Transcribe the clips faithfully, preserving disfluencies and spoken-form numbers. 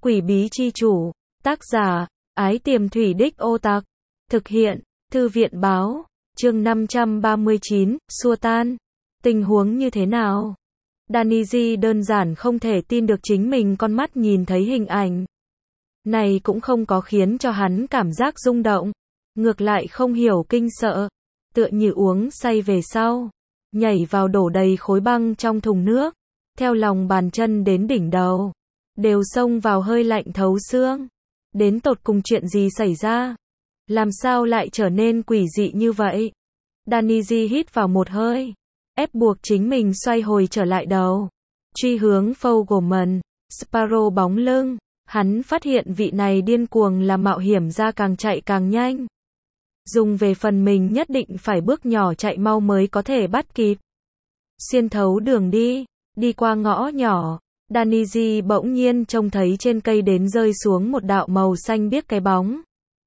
Quỷ bí chi chủ, tác giả, Ái Tiềm Thủy Đích Ô Tặc, thực hiện, Thư viện báo, chương năm trăm ba mươi chín, xua tan. Tình huống như thế nào? Danny đơn giản không thể tin được chính mình con mắt nhìn thấy hình ảnh. Này cũng không có khiến cho hắn cảm giác rung động, ngược lại không hiểu kinh sợ, tựa như uống say về sau, nhảy vào đổ đầy khối băng trong thùng nước, theo lòng bàn chân đến đỉnh đầu, đều xông vào hơi lạnh thấu xương. Đến tột cùng chuyện gì xảy ra? Làm sao lại trở nên quỷ dị như vậy? Danny hít vào một hơi, ép buộc chính mình xoay hồi trở lại đầu, truy hướng Fogelman, Sparrow bóng lưng. Hắn phát hiện vị này điên cuồng là mạo hiểm ra càng chạy càng nhanh. Dùng về phần mình nhất định phải bước nhỏ chạy mau mới có thể bắt kịp. Xuyên thấu đường đi, đi qua ngõ nhỏ, Danny bỗng nhiên trông thấy trên cây đến rơi xuống một đạo màu xanh biếc cái bóng.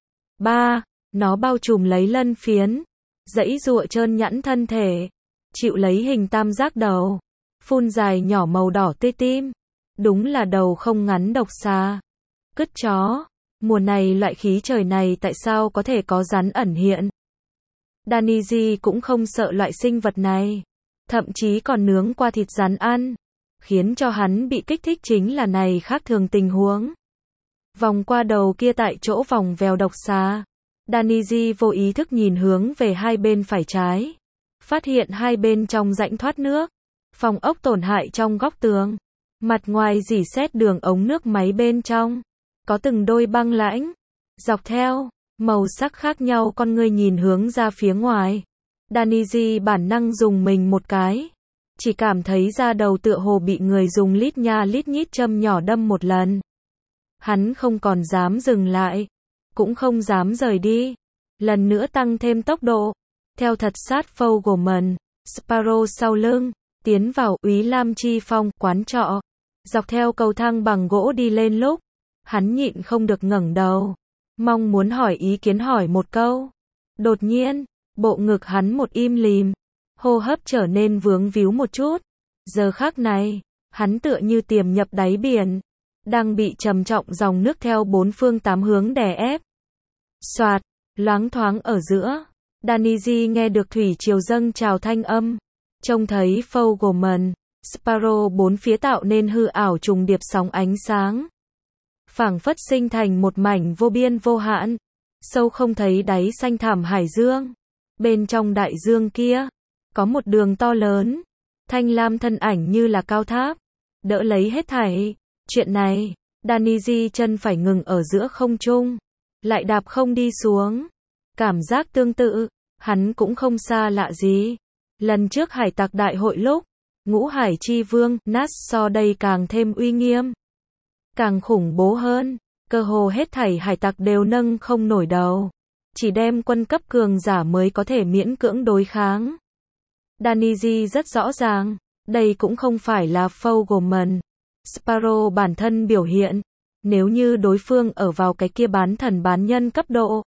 Ba, nó bao trùm lấy lân phiến, giãy giụa trơn nhẵn thân thể, chịu lấy hình tam giác đầu, phun dài nhỏ màu đỏ tươi tim. Đúng là đầu không ngắn độc xà. Cứt chó, mùa này loại khí trời này tại sao có thể có rắn ẩn hiện? Danny cũng không sợ loại sinh vật này, thậm chí còn nướng qua thịt rắn ăn. Khiến cho hắn bị kích thích chính là này khác thường tình huống. Vòng qua đầu kia tại chỗ vòng vèo độc xà, Danny vô ý thức nhìn hướng về hai bên phải trái, phát hiện hai bên trong rãnh thoát nước, phòng ốc tổn hại trong góc tường. Mặt ngoài rỉ sét đường ống nước máy bên trong, có từng đôi băng lãnh, dọc theo, màu sắc khác nhau con ngươi nhìn hướng ra phía ngoài. Danny bản năng dùng mình một cái, chỉ cảm thấy da đầu tựa hồ bị người dùng lít nha lít nhít châm nhỏ đâm một lần. Hắn không còn dám dừng lại, cũng không dám rời đi, lần nữa tăng thêm tốc độ, theo thật sát Fogelman, Sparrow sau lưng, tiến vào Úy Lam Chi Phong, quán trọ. Dọc theo cầu thang bằng gỗ đi lên lúc, hắn nhịn không được ngẩng đầu, mong muốn hỏi ý kiến hỏi một câu. Đột nhiên, bộ ngực hắn một im lìm, hô hấp trở nên vướng víu một chút. Giờ khắc này, hắn tựa như tiềm nhập đáy biển, đang bị trầm trọng dòng nước theo bốn phương tám hướng đè ép. Soạt, loáng thoáng ở giữa, Danny nghe được thủy triều dâng trào thanh âm, trông thấy Fogelman, Sparrow bốn phía tạo nên hư ảo trùng điệp sóng ánh sáng, phảng phất sinh thành một mảnh vô biên vô hạn, sâu không thấy đáy xanh thẳm hải dương. Bên trong đại dương kia, có một đường to lớn, thanh lam thân ảnh như là cao tháp, đỡ lấy hết thảy. Chuyện này, Danny chân phải ngừng ở giữa không trung, lại đạp không đi xuống. Cảm giác tương tự, hắn cũng không xa lạ gì. Lần trước hải tặc đại hội lúc, Ngũ Hải Chi Vương, Nát so đây càng thêm uy nghiêm, càng khủng bố hơn, cơ hồ hết thảy hải tặc đều nâng không nổi đầu, chỉ đem quân cấp cường giả mới có thể miễn cưỡng đối kháng. Danny rất rõ ràng, đây cũng không phải là Fogelman, Sparrow bản thân biểu hiện, nếu như đối phương ở vào cái kia bán thần bán nhân cấp độ,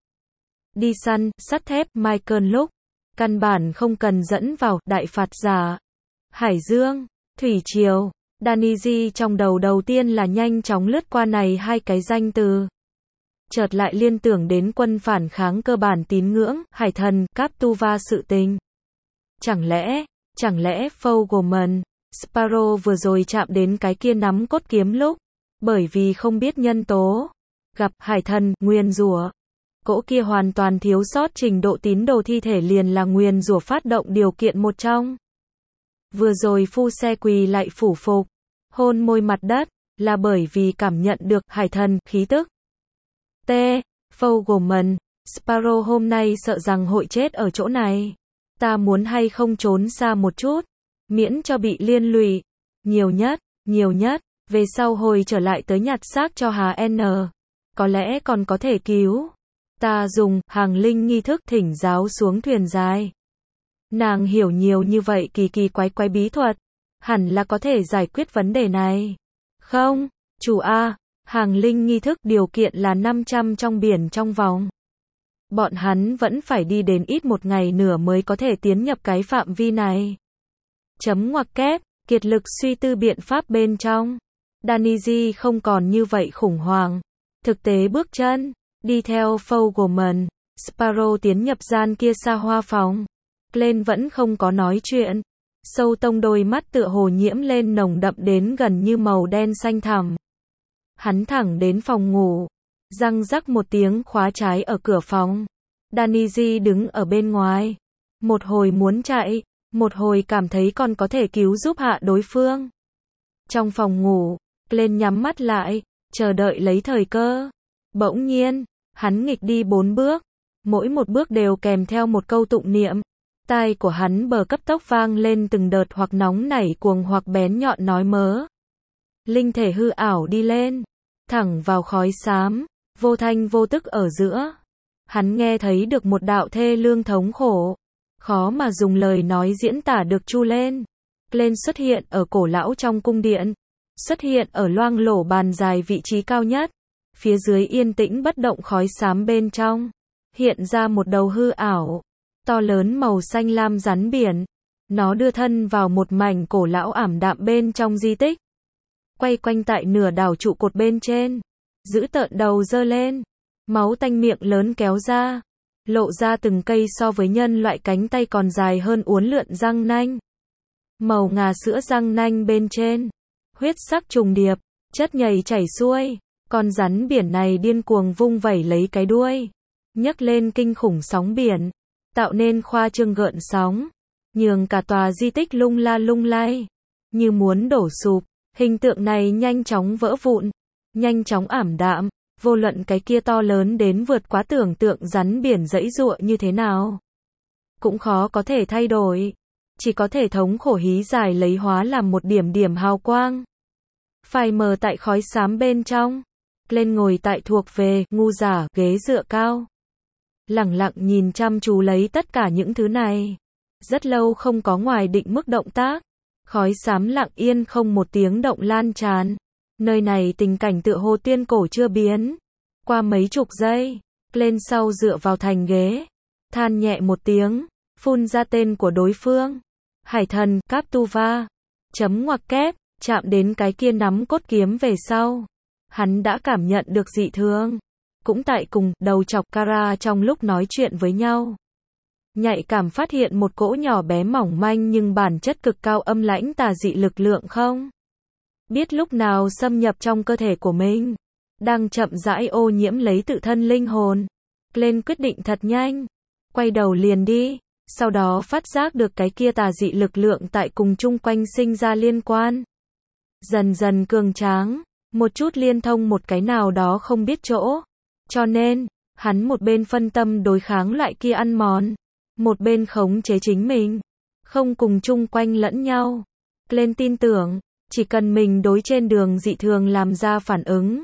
đi săn, sắt thép, Michael lúc, căn bản không cần dẫn vào đại phạt giả. Hải dương, thủy triều, Danny trong đầu đầu tiên là nhanh chóng lướt qua này hai cái danh từ. Chợt lại liên tưởng đến quân phản kháng cơ bản tín ngưỡng, hải thần, Captuva sự tình. Chẳng lẽ, chẳng lẽ Fogelman, Sparrow vừa rồi chạm đến cái kia nắm cốt kiếm lúc, bởi vì không biết nhân tố, gặp hải thần, nguyền rủa. Cỗ kia hoàn toàn thiếu sót trình độ tín đồ thi thể liền là nguyền rủa phát động điều kiện một trong. Vừa rồi phu xe quỳ lại phủ phục, hôn môi mặt đất, là bởi vì cảm nhận được hải thần, khí tức. T. Fogelman, Sparrow hôm nay sợ rằng hội chết ở chỗ này. Ta muốn hay không trốn xa một chút, miễn cho bị liên lụy. Nhiều nhất, nhiều nhất, về sau hồi trở lại tới nhặt xác cho Hà N. Có lẽ còn có thể cứu. Ta dùng hàng linh nghi thức thỉnh giáo xuống thuyền dài. Nàng hiểu nhiều như vậy kỳ kỳ quái quái bí thuật, hẳn là có thể giải quyết vấn đề này. Không, chủ A, hàng linh nghi thức điều kiện là năm trăm trong biển trong vòng. Bọn hắn vẫn phải đi đến ít một ngày nửa mới có thể tiến nhập cái phạm vi này. Chấm ngoặc kép, kiệt lực suy tư biện pháp bên trong. Daniji không còn như vậy khủng hoảng. Thực tế bước chân, đi theo Fogelman, Sparrow tiến nhập gian kia xa hoa phòng. Glenn vẫn không có nói chuyện. Sâu tông đôi mắt tựa hồ nhiễm lên nồng đậm đến gần như màu đen xanh thẳm. Hắn thẳng đến phòng ngủ. Răng rắc một tiếng khóa trái ở cửa phòng. Daniji đứng ở bên ngoài. Một hồi muốn chạy, một hồi cảm thấy còn có thể cứu giúp hạ đối phương. Trong phòng ngủ, Glenn nhắm mắt lại, chờ đợi lấy thời cơ. Bỗng nhiên, hắn nghịch đi bốn bước. Mỗi một bước đều kèm theo một câu tụng niệm. Tai của hắn bờ cấp tốc vang lên từng đợt hoặc nóng nảy cuồng hoặc bén nhọn nói mớ. Linh thể hư ảo đi lên, thẳng vào khói xám, vô thanh vô tức ở giữa. Hắn nghe thấy được một đạo thê lương thống khổ, khó mà dùng lời nói diễn tả được chu lên. Glenn xuất hiện ở cổ lão trong cung điện, xuất hiện ở loang lổ bàn dài vị trí cao nhất. Phía dưới yên tĩnh bất động khói xám bên trong, hiện ra một đầu hư ảo, to lớn màu xanh lam rắn biển. Nó đưa thân vào một mảnh cổ lão ảm đạm bên trong di tích. Quay quanh tại nửa đảo trụ cột bên trên, giữ tợn đầu dơ lên, máu tanh miệng lớn kéo ra, lộ ra từng cây so với nhân loại cánh tay còn dài hơn uốn lượn răng nanh. Màu ngà sữa răng nanh bên trên, huyết sắc trùng điệp, chất nhầy chảy xuôi. Con rắn biển này điên cuồng vung vẩy lấy cái đuôi, nhấc lên kinh khủng sóng biển, tạo nên khoa trương gợn sóng, nhường cả tòa di tích lung la lung lay, như muốn đổ sụp. Hình tượng này nhanh chóng vỡ vụn, nhanh chóng ảm đạm, vô luận cái kia to lớn đến vượt quá tưởng tượng rắn biển giãy giụa như thế nào, cũng khó có thể thay đổi, chỉ có thể thống khổ hí dài lấy hóa làm một điểm điểm hào quang. Phai mờ tại khói xám bên trong. Glenn ngồi tại thuộc về ngu giả ghế dựa cao, lẳng lặng nhìn chăm chú lấy tất cả những thứ này. Rất lâu không có ngoài định mức động tác, khói xám lặng yên không một tiếng động lan tràn. Nơi này tình cảnh tựa hồ tiên cổ chưa biến. Qua mấy chục giây, Glenn sau dựa vào thành ghế, than nhẹ một tiếng, phun ra tên của đối phương. Hải thần Captuva. Chấm ngoặc kép, chạm đến cái kia nắm cốt kiếm về sau. Hắn đã cảm nhận được dị thường. Cũng tại cùng đầu chọc Kara trong lúc nói chuyện với nhau. Nhạy cảm phát hiện một cỗ nhỏ bé mỏng manh nhưng bản chất cực cao âm lãnh tà dị lực lượng không biết lúc nào xâm nhập trong cơ thể của mình, đang chậm rãi ô nhiễm lấy tự thân linh hồn. Glenn quyết định thật nhanh, quay đầu liền đi, sau đó phát giác được cái kia tà dị lực lượng tại cùng chung quanh sinh ra liên quan. Dần dần cường tráng, một chút liên thông một cái nào đó không biết chỗ. Cho nên, hắn một bên phân tâm đối kháng loại kia ăn mòn, một bên khống chế chính mình, không cùng chung quanh lẫn nhau. Glenn tin tưởng, chỉ cần mình đối trên đường dị thường làm ra phản ứng,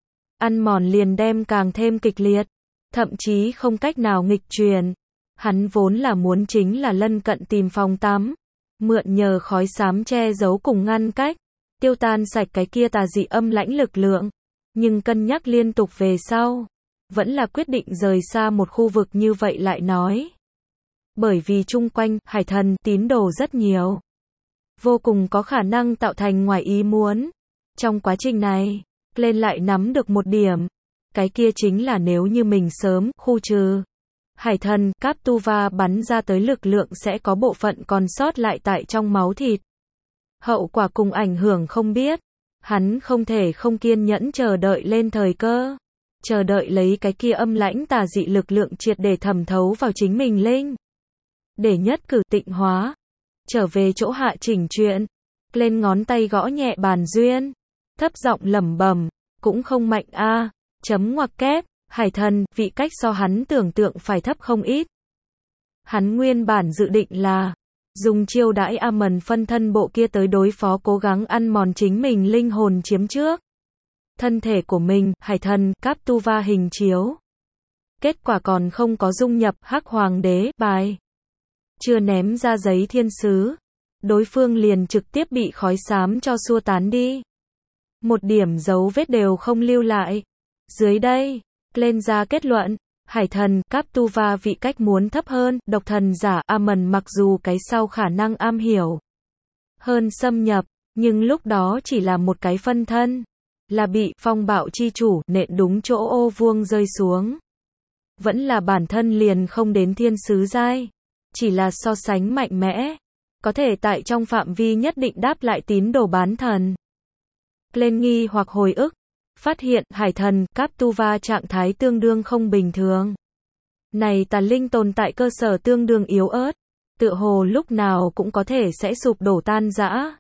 ăn mòn liền đem càng thêm kịch liệt, thậm chí không cách nào nghịch truyền. Hắn vốn là muốn chính là lân cận tìm phòng tắm, mượn nhờ khói xám che giấu cùng ngăn cách, tiêu tan sạch cái kia tà dị âm lãnh lực lượng. Nhưng cân nhắc liên tục về sau, vẫn là quyết định rời xa một khu vực như vậy lại nói. Bởi vì chung quanh, hải thần, tín đồ rất nhiều. Vô cùng có khả năng tạo thành ngoài ý muốn. Trong quá trình này, Glenn lại nắm được một điểm. Cái kia chính là nếu như mình sớm, khu trừ hải thần, Captuva bắn ra tới lực lượng sẽ có bộ phận còn sót lại tại trong máu thịt. Hậu quả cùng ảnh hưởng không biết. Hắn không thể không kiên nhẫn chờ đợi lên thời cơ. Chờ đợi lấy cái kia âm lãnh tà dị lực lượng triệt để thẩm thấu vào chính mình linh. Để nhất cử tịnh hóa. Trở về chỗ hạ chỉnh chuyện. Glenn ngón tay gõ nhẹ bàn duyên. Thấp giọng lẩm bẩm, cũng không mạnh a. Chấm ngoặc kép, hải thần, vị cách so hắn tưởng tượng phải thấp không ít. Hắn nguyên bản dự định là dùng chiêu đãi Amon phân thân bộ kia tới đối phó cố gắng ăn mòn chính mình linh hồn chiếm trước thân thể của mình, hải thần, Captuva hình chiếu. Kết quả còn không có dung nhập Hắc Hoàng đế bài. Chưa ném ra giấy thiên sứ, đối phương liền trực tiếp bị khói xám cho xua tán đi. Một điểm dấu vết đều không lưu lại. Dưới đây, Glenn ra kết luận, hải thần, Captuva vị cách muốn thấp hơn, độc thần giả Amon mặc dù cái sau khả năng am hiểu hơn xâm nhập, Nhưng lúc đó chỉ là một cái phân thân, là bị phong bạo chi chủ nện đúng chỗ ô vuông rơi xuống. Vẫn là bản thân liền không đến thiên sứ giai, chỉ là so sánh mạnh mẽ, có thể tại trong phạm vi nhất định đáp lại tín đồ bán thần. Lên nghi hoặc hồi ức, phát hiện hải thần Captuva trạng thái tương đương không bình thường. Này tà linh tồn tại cơ sở tương đương yếu ớt, tựa hồ lúc nào cũng có thể sẽ sụp đổ tan rã.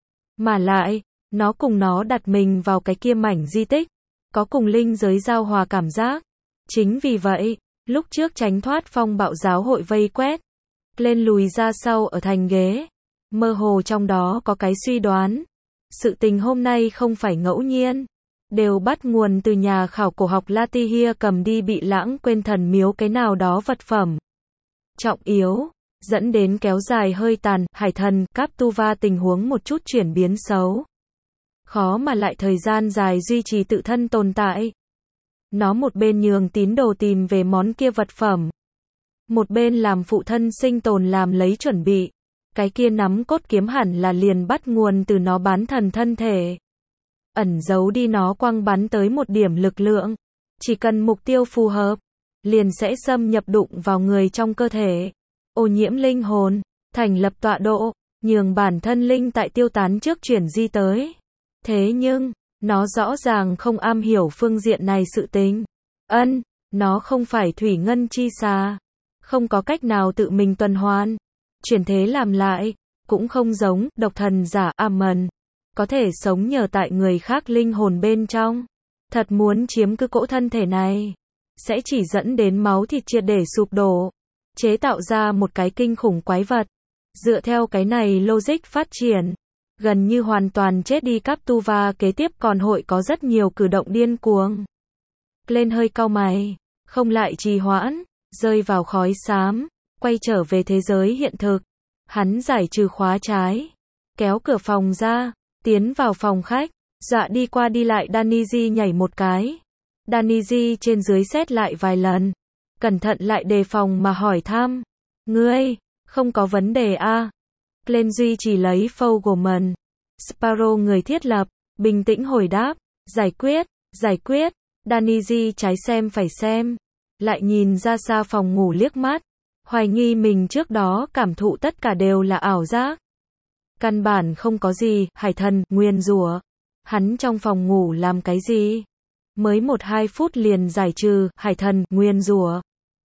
Mà lại, nó cùng nó đặt mình vào cái kia mảnh di tích, có cùng linh giới giao hòa cảm giác. Chính vì vậy, lúc trước tránh thoát phong bạo giáo hội vây quét, lên lùi ra sau ở thành ghế, mơ hồ trong đó có cái suy đoán. Sự tình hôm nay không phải ngẫu nhiên, đều bắt nguồn từ nhà khảo cổ học Latihia cầm đi bị lãng quên thần miếu cái nào đó vật phẩm trọng yếu, dẫn đến kéo dài hơi tàn, hải thần Captuva tình huống một chút chuyển biến xấu. Khó mà lại thời gian dài duy trì tự thân tồn tại. Nó một bên nhường tín đồ tìm về món kia vật phẩm, một bên làm phụ thân sinh tồn làm lấy chuẩn bị. Cái kia nắm cốt kiếm hẳn là liền bắt nguồn từ nó bán thần thân thể. Ẩn giấu đi nó quăng bắn tới một điểm lực lượng. Chỉ cần mục tiêu phù hợp, liền sẽ xâm nhập đụng vào người trong cơ thể. Ô nhiễm linh hồn, thành lập tọa độ, nhường bản thân linh tại tiêu tán trước chuyển di tới. Thế nhưng, nó rõ ràng không am hiểu phương diện này sự tình. Ân, nó không phải thủy ngân chi xà, không có cách nào tự mình tuần hoàn, chuyển thế làm lại, cũng không giống độc thần giả Amen, có thể sống nhờ tại người khác linh hồn bên trong. Thật muốn chiếm cứ cỗ thân thể này, sẽ chỉ dẫn đến máu thịt triệt để sụp đổ, chế tạo ra một cái kinh khủng quái vật. Dựa theo cái này logic phát triển, gần như hoàn toàn chết đi Captuva kế tiếp còn hội có rất nhiều cử động điên cuồng. Lên hơi cau mày, không lại trì hoãn, rơi vào khói xám, quay trở về thế giới hiện thực. Hắn giải trừ khóa trái, kéo cửa phòng ra, tiến vào phòng khách, dọa đi qua đi lại Daniji nhảy một cái. Daniji trên dưới xét lại vài lần, cẩn thận lại đề phòng mà hỏi thăm. Ngươi, không có vấn đề a? À? Glenn duy chỉ lấy Fogelman, Sparrow người thiết lập, bình tĩnh hồi đáp. Giải quyết, giải quyết. Daniji trái xem phải xem, lại nhìn ra xa phòng ngủ liếc mắt, hoài nghi mình trước đó cảm thụ tất cả đều là ảo giác. Căn bản không có gì, hải thần, nguyên rủa. Hắn trong phòng ngủ làm cái gì? Mới một hai phút liền giải trừ, hải thần, nguyên rủa.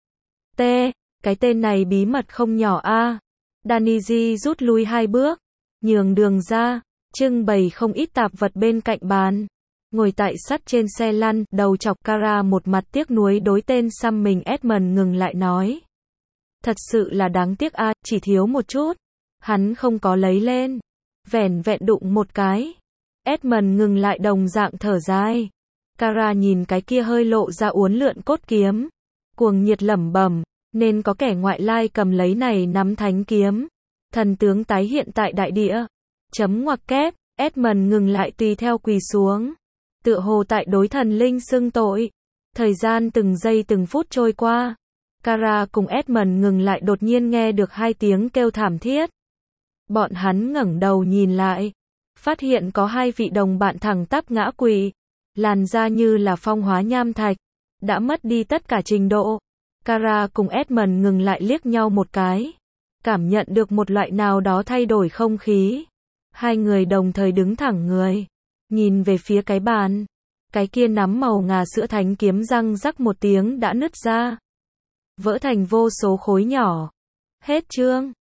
T, cái tên này bí mật không nhỏ a. À. Daniji rút lui hai bước, nhường đường ra, trưng bày không ít tạp vật bên cạnh bàn. Ngồi tại sắt trên xe lăn, đầu chọc Kara một mặt tiếc nuối đối tên xăm mình Edmund ngừng lại nói. Thật sự là đáng tiếc a, à, chỉ thiếu một chút. Hắn không có lấy lên. Vẻn vẹn đụng một cái. Edmund ngừng lại đồng dạng thở dài. Kara nhìn cái kia hơi lộ ra uốn lượn cốt kiếm. Cuồng nhiệt lẩm bẩm, nên có kẻ ngoại lai cầm lấy này nắm thánh kiếm. Thần tướng tái hiện tại đại địa. Chấm ngoặc kép, Edmund ngừng lại tùy theo quỳ xuống. Tựa hồ tại đối thần linh xưng tội. Thời gian từng giây từng phút trôi qua. Kara cùng Edmund ngừng lại đột nhiên nghe được hai tiếng kêu thảm thiết. Bọn hắn ngẩng đầu nhìn lại. Phát hiện có hai vị đồng bạn thẳng tắp ngã quỵ. Làn da như là phong hóa nham thạch. Đã mất đi tất cả trình độ. Kara cùng Edmund ngừng lại liếc nhau một cái. Cảm nhận được một loại nào đó thay đổi không khí. Hai người đồng thời đứng thẳng người. Nhìn về phía cái bàn. Cái kia nắm màu ngà sữa thánh kiếm răng rắc một tiếng đã nứt ra. Vỡ thành vô số khối nhỏ. Hết chương.